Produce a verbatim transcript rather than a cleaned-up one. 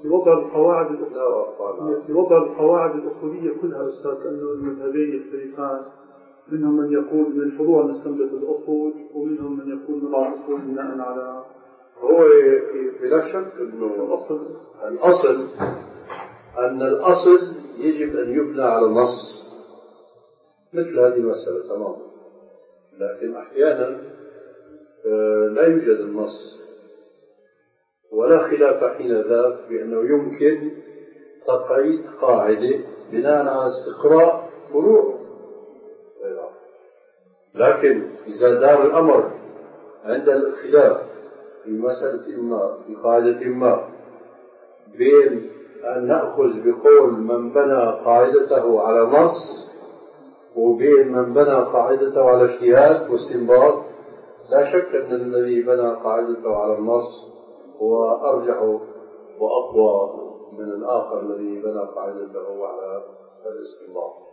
في وضع القواعد الأصولية في وضع القواعد الأصولية كلها أستاذ، كأنه المذهبين يختلفان، منهم من يقول من الفروع نستنبط الأصول، ومنهم من يقول من الأصول بناء على. هو بلا شك أنه الأصل الأصل أن الأصل يجب أن يبنى على النص مثل هذه المسألة تماما، لكن أحيانا لا يوجد النص ولا خلاف حين ذاك بأنه يمكن تقعيد قاعدة بناء على استقراء فروع، لكن إذا دار الأمر عند الخلاف في مسألة ما في قاعدة ما بين أن نأخذ بقول من بنى قاعدته على نص وبين من بنى قاعدته على اجتهاد واستنباط، لا شك أن الذي بنى قاعدته على النص هو أرجح وأقوى من الآخر الذي بنى قاعدته على الاستنباط.